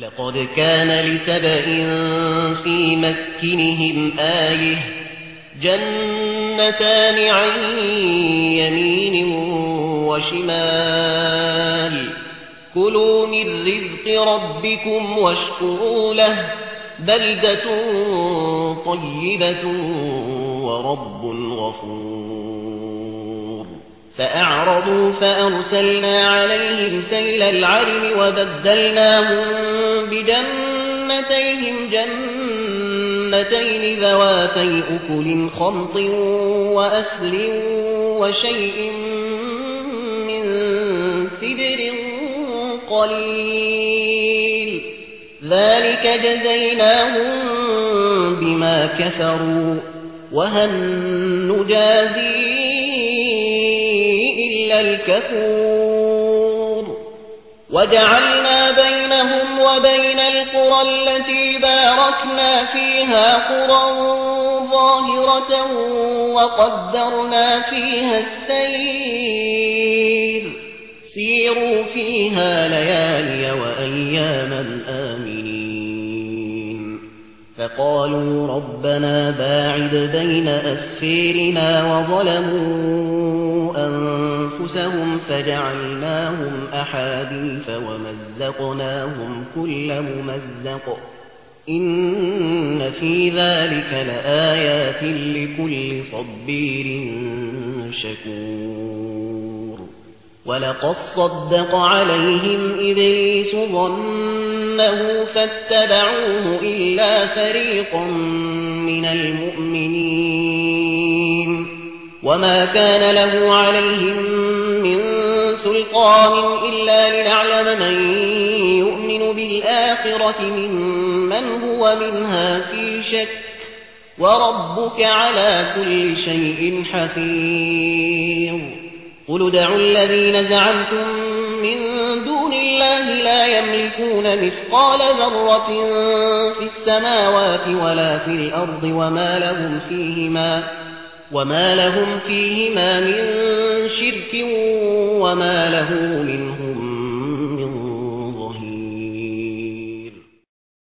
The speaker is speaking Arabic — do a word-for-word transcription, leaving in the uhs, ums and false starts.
لقد كان لسبإ في مسكنهم آية جنتان عن يمين وشمال كلوا من رزق ربكم واشكروا له بلدة طيبة ورب غفور فأعرضوا فأرسلنا عليهم سيل العرم وبدلناهم بجنتيهم جنتين ذواتي أكل خمط وأثل وشيء من سدر قليل ذلك جزيناهم بما كفروا وهل نجازي إلا الكفور وجعلنا بينهم وبين القرى التي باركنا فيها قرى ظاهرة وقدرنا فيها السير سيروا فيها ليالي وأياما آمنين فقالوا ربنا باعد بين أسفيرنا وظلموا أنفسهم فجعلناهم أحاديث ومزقناهم كل ممزق إن في ذلك لآيات لكل صبير شكور ولقد صدق عليهم إبليس ظنه فاتبعوه إلا فريقا من المؤمنين وما كان له عليهم من سلطان إلا لنعلم من يؤمن بالآخرة ممن هو منها في شك وربك على كل شيء حفيظ قل ادعوا الذين زعمتم من دون الله لا يملكون مثقال ذرة في السماوات ولا في الأرض وما لهم فيهما وما لهم فيهما من شرك وما له منه